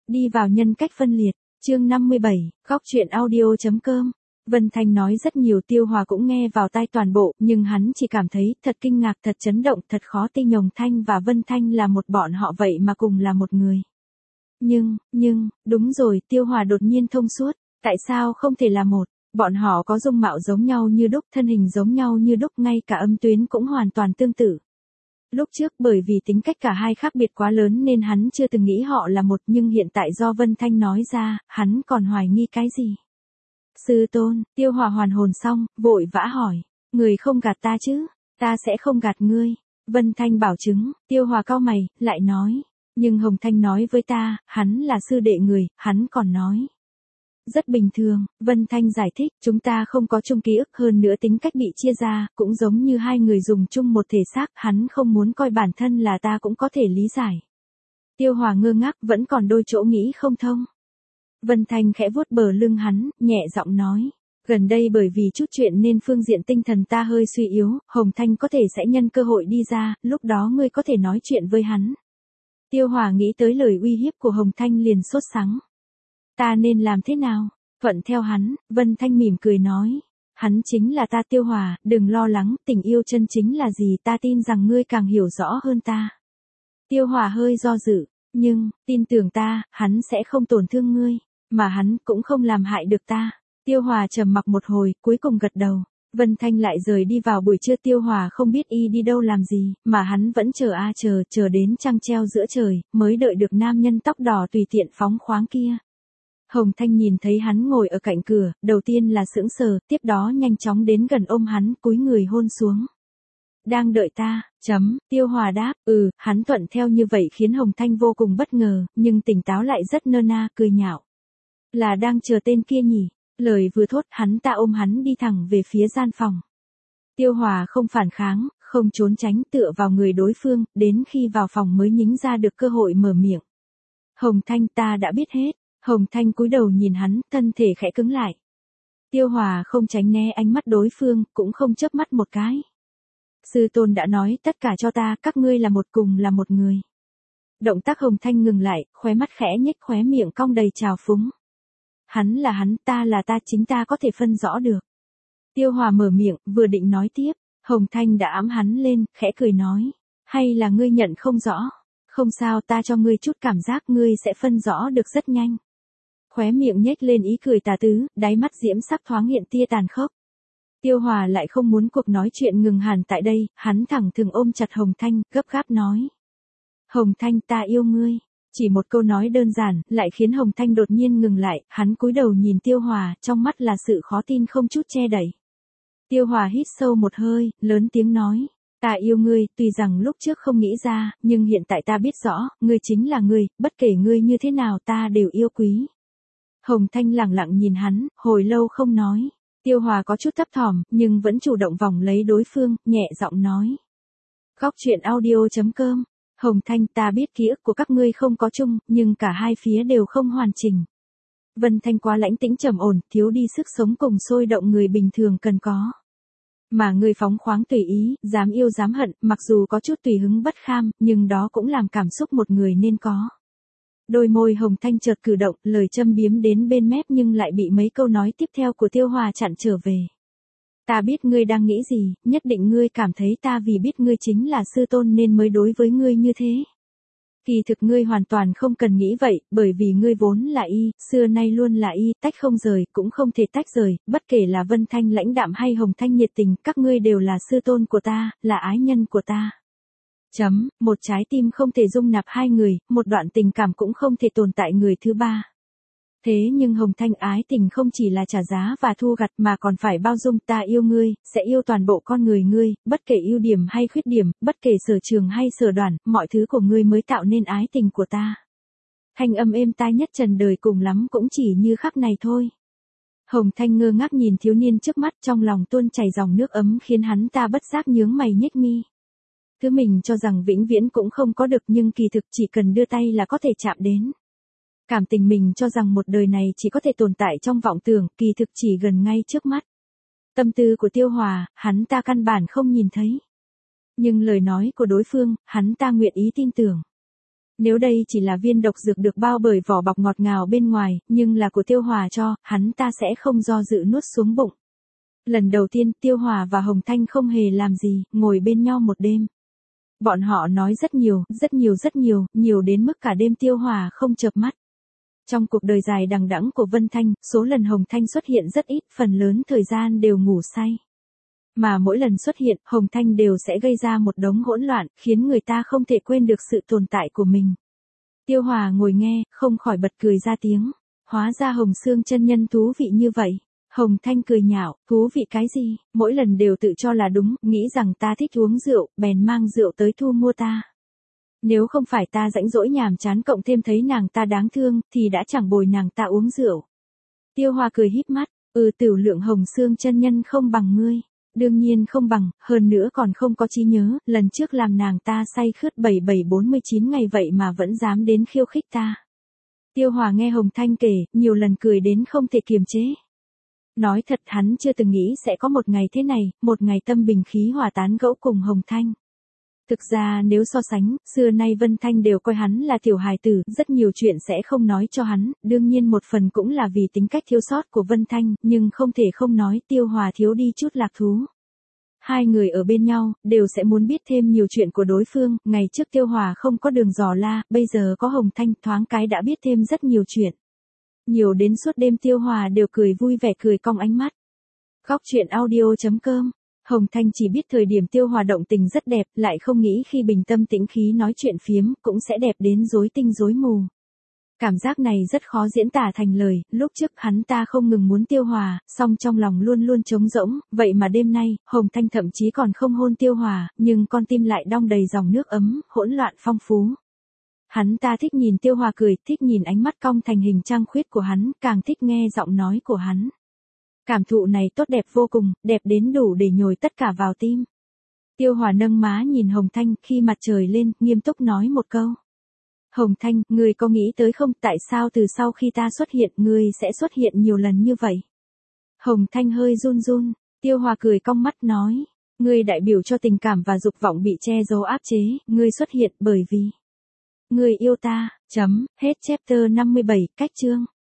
Đi vào nhân cách phân liệt, chương 57, góc truyện audio.com. Vân Thanh nói rất nhiều, Tiêu Hòa cũng nghe vào tai toàn bộ, nhưng hắn chỉ cảm thấy thật kinh ngạc, thật chấn động, thật khó tin Hồng Thanh và Vân Thanh là một bọn họ vậy mà cùng là một người. Nhưng, đúng rồi, Tiêu Hòa đột nhiên thông suốt, tại sao không thể là một? Bọn họ có dung mạo giống nhau như đúc, thân hình giống nhau như đúc, ngay cả âm tuyến cũng hoàn toàn tương tự. Lúc trước bởi vì tính cách cả hai khác biệt quá lớn nên hắn chưa từng nghĩ họ là một, nhưng hiện tại do Vân Thanh nói ra, hắn còn hoài nghi cái gì? Sư tôn, Tiêu Hòa hoàn hồn xong, vội vã hỏi, người không gạt ta chứ? Ta sẽ không gạt ngươi. Vân Thanh bảo chứng, Tiêu Hòa cau mày, lại nói, nhưng Hồng Thanh nói với ta, hắn là sư đệ người, hắn còn nói. Rất bình thường, Vân Thanh giải thích, chúng ta không có chung ký ức, hơn nữa tính cách bị chia ra, cũng giống như hai người dùng chung một thể xác, hắn không muốn coi bản thân là ta cũng có thể lý giải. Tiêu Hòa ngơ ngác, vẫn còn đôi chỗ nghĩ không thông. Vân Thanh khẽ vuốt bờ lưng hắn, nhẹ giọng nói, gần đây bởi vì chút chuyện nên phương diện tinh thần ta hơi suy yếu, Hồng Thanh có thể sẽ nhân cơ hội đi ra, lúc đó ngươi có thể nói chuyện với hắn. Tiêu Hòa nghĩ tới lời uy hiếp của Hồng Thanh liền sốt sắng. Ta nên làm thế nào? Thuận theo hắn, Vân Thanh mỉm cười nói. Hắn chính là ta. Tiêu Hòa, đừng lo lắng, tình yêu chân chính là gì, ta tin rằng ngươi càng hiểu rõ hơn ta. Tiêu Hòa hơi do dự, nhưng, tin tưởng ta, hắn sẽ không tổn thương ngươi, mà hắn cũng không làm hại được ta. Tiêu Hòa trầm mặc một hồi, cuối cùng gật đầu. Vân Thanh lại rời đi vào buổi trưa. Tiêu Hòa không biết y đi đâu làm gì, mà hắn vẫn chờ đến trăng treo giữa trời, mới đợi được nam nhân tóc đỏ tùy tiện phóng khoáng kia. Hồng Thanh nhìn thấy hắn ngồi ở cạnh cửa, đầu tiên là sững sờ, tiếp đó nhanh chóng đến gần ôm hắn, cúi người hôn xuống. Đang đợi ta, Tiêu Hòa đáp, hắn thuận theo như vậy khiến Hồng Thanh vô cùng bất ngờ, nhưng tỉnh táo lại rất nơ na, cười nhạo. Là đang chờ tên kia nhỉ? Lời vừa thốt, hắn ta ôm hắn đi thẳng về phía gian phòng. Tiêu Hòa không phản kháng, không trốn tránh, tựa vào người đối phương, đến khi vào phòng mới nhính ra được cơ hội mở miệng. Hồng Thanh, ta đã biết hết. Hồng Thanh cúi đầu nhìn hắn, thân thể khẽ cứng lại. Tiêu Hòa không tránh né ánh mắt đối phương, cũng không chớp mắt một cái. Sư tôn đã nói tất cả cho ta, các ngươi là một, cùng là một người. Động tác Hồng Thanh ngừng lại, khóe mắt khẽ nhếch, khóe miệng cong đầy trào phúng. Hắn là hắn, ta là ta, chính ta có thể phân rõ được. Tiêu Hòa mở miệng, vừa định nói tiếp, Hồng Thanh đã ẵm hắn lên, khẽ cười nói. Hay là ngươi nhận không rõ? Không sao, ta cho ngươi chút cảm giác, ngươi sẽ phân rõ được rất nhanh. Khóe miệng nhếch lên ý cười tà tứ, đáy mắt diễm sắc thoáng hiện tia tàn khốc. Tiêu Hòa lại không muốn cuộc nói chuyện ngừng hẳn tại đây, hắn thẳng thừng ôm chặt Hồng Thanh, gấp gáp nói. Hồng Thanh, ta yêu ngươi. Chỉ một câu nói đơn giản, lại khiến Hồng Thanh đột nhiên ngừng lại, hắn cúi đầu nhìn Tiêu Hòa, trong mắt là sự khó tin không chút che đậy. Tiêu Hòa hít sâu một hơi, lớn tiếng nói. Ta yêu ngươi, tuy rằng lúc trước không nghĩ ra, nhưng hiện tại ta biết rõ, ngươi chính là ngươi, bất kể ngươi như thế nào ta đều yêu quý. Hồng Thanh lẳng lặng nhìn hắn, hồi lâu không nói. Tiêu Hòa có chút thấp thỏm, nhưng vẫn chủ động vòng lấy đối phương, nhẹ giọng nói. Góc truyện audio.com. Hồng Thanh, ta biết ký ức của các ngươi không có chung, nhưng cả hai phía đều không hoàn chỉnh. Vân Thanh quá lãnh tĩnh trầm ổn, thiếu đi sức sống cùng sôi động người bình thường cần có. Mà ngươi phóng khoáng tùy ý, dám yêu dám hận, mặc dù có chút tùy hứng bất kham, nhưng đó cũng làm cảm xúc một người nên có. Đôi môi Hồng Thanh chợt cử động, lời châm biếm đến bên mép nhưng lại bị mấy câu nói tiếp theo của Tiêu Hòa chặn trở về. Ta biết ngươi đang nghĩ gì, nhất định ngươi cảm thấy ta vì biết ngươi chính là sư tôn nên mới đối với ngươi như thế. Kỳ thực ngươi hoàn toàn không cần nghĩ vậy, bởi vì ngươi vốn là y, xưa nay luôn là y, tách không rời, cũng không thể tách rời, bất kể là Vân Thanh lãnh đạm hay Hồng Thanh nhiệt tình, các ngươi đều là sư tôn của ta, là ái nhân của ta. Một trái tim không thể dung nạp hai người, một đoạn tình cảm cũng không thể tồn tại người thứ ba. Thế nhưng Hồng Thanh, ái tình không chỉ là trả giá và thu gặt mà còn phải bao dung. Ta yêu ngươi, sẽ yêu toàn bộ con người ngươi, bất kể ưu điểm hay khuyết điểm, bất kể sở trường hay sở đoản, mọi thứ của ngươi mới tạo nên ái tình của ta. Thanh âm êm tai nhất trần đời, cùng lắm cũng chỉ như khắc này thôi. Hồng Thanh ngơ ngác nhìn thiếu niên trước mắt, trong lòng tuôn chảy dòng nước ấm khiến hắn ta bất giác nhướng mày nhếch mi. Thứ mình cho rằng vĩnh viễn cũng không có được nhưng kỳ thực chỉ cần đưa tay là có thể chạm đến. Cảm tình mình cho rằng một đời này chỉ có thể tồn tại trong vọng tưởng, kỳ thực chỉ gần ngay trước mắt. Tâm tư của Tiêu Hòa, hắn ta căn bản không nhìn thấy. Nhưng lời nói của đối phương, hắn ta nguyện ý tin tưởng. Nếu đây chỉ là viên độc dược được bao bởi vỏ bọc ngọt ngào bên ngoài, nhưng là của Tiêu Hòa cho, hắn ta sẽ không do dự nuốt xuống bụng. Lần đầu tiên Tiêu Hòa và Hồng Thanh không hề làm gì, ngồi bên nhau một đêm. Bọn họ nói rất nhiều, nhiều đến mức cả đêm Tiêu Hòa không chợp mắt. Trong cuộc đời dài đằng đẵng của Vân Thanh, số lần Hồng Thanh xuất hiện rất ít, phần lớn thời gian đều ngủ say. Mà mỗi lần xuất hiện, Hồng Thanh đều sẽ gây ra một đống hỗn loạn, khiến người ta không thể quên được sự tồn tại của mình. Tiêu Hòa ngồi nghe, không khỏi bật cười ra tiếng. Hóa ra Hồng Xương chân nhân thú vị như vậy. Hồng Thanh cười nhạo, thú vị cái gì, mỗi lần đều tự cho là đúng, nghĩ rằng ta thích uống rượu, bèn mang rượu tới thu mua ta. Nếu không phải ta rãnh rỗi nhàm chán cộng thêm thấy nàng ta đáng thương, thì đã chẳng bồi nàng ta uống rượu. Tiêu Hòa cười híp mắt, tiểu lượng Hồng Xương chân nhân không bằng ngươi. Đương nhiên không bằng, hơn nữa còn không có trí nhớ, lần trước làm nàng ta say khướt 7749 ngày vậy mà vẫn dám đến khiêu khích ta. Tiêu Hòa nghe Hồng Thanh kể, nhiều lần cười đến không thể kiềm chế. Nói thật hắn chưa từng nghĩ sẽ có một ngày thế này, một ngày tâm bình khí hòa tán gẫu cùng Hồng Thanh. Thực ra nếu so sánh, xưa nay Vân Thanh đều coi hắn là tiểu hài tử, rất nhiều chuyện sẽ không nói cho hắn, đương nhiên một phần cũng là vì tính cách thiếu sót của Vân Thanh, nhưng không thể không nói Tiêu Hòa thiếu đi chút lạc thú. Hai người ở bên nhau, đều sẽ muốn biết thêm nhiều chuyện của đối phương, ngày trước Tiêu Hòa không có Đường Dò La, bây giờ có Hồng Thanh, thoáng cái đã biết thêm rất nhiều chuyện. Nhiều đến suốt đêm Tiêu Hòa đều cười vui vẻ cười cong ánh mắt. Góc truyện audio.com. Hồng Thanh chỉ biết thời điểm Tiêu Hòa động tình rất đẹp, lại không nghĩ khi bình tâm tĩnh khí nói chuyện phiếm, cũng sẽ đẹp đến rối tinh rối mù. Cảm giác này rất khó diễn tả thành lời, lúc trước hắn ta không ngừng muốn Tiêu Hòa, song trong lòng luôn luôn trống rỗng, vậy mà đêm nay, Hồng Thanh thậm chí còn không hôn Tiêu Hòa, nhưng con tim lại đong đầy dòng nước ấm, hỗn loạn phong phú. Hắn ta thích nhìn Tiêu Hòa cười, thích nhìn ánh mắt cong thành hình trăng khuyết của hắn, càng thích nghe giọng nói của hắn. Cảm thụ này tốt đẹp vô cùng, đẹp đến đủ để nhồi tất cả vào tim. Tiêu Hòa nâng má nhìn Hồng Thanh, khi mặt trời lên, nghiêm túc nói một câu. Hồng Thanh, ngươi có nghĩ tới không, tại sao từ sau khi ta xuất hiện, ngươi sẽ xuất hiện nhiều lần như vậy? Hồng Thanh hơi run run, Tiêu Hòa cười cong mắt nói, ngươi đại biểu cho tình cảm và dục vọng bị che giấu áp chế, ngươi xuất hiện bởi vì ngươi yêu ta. Hết chapter 57, cách chương.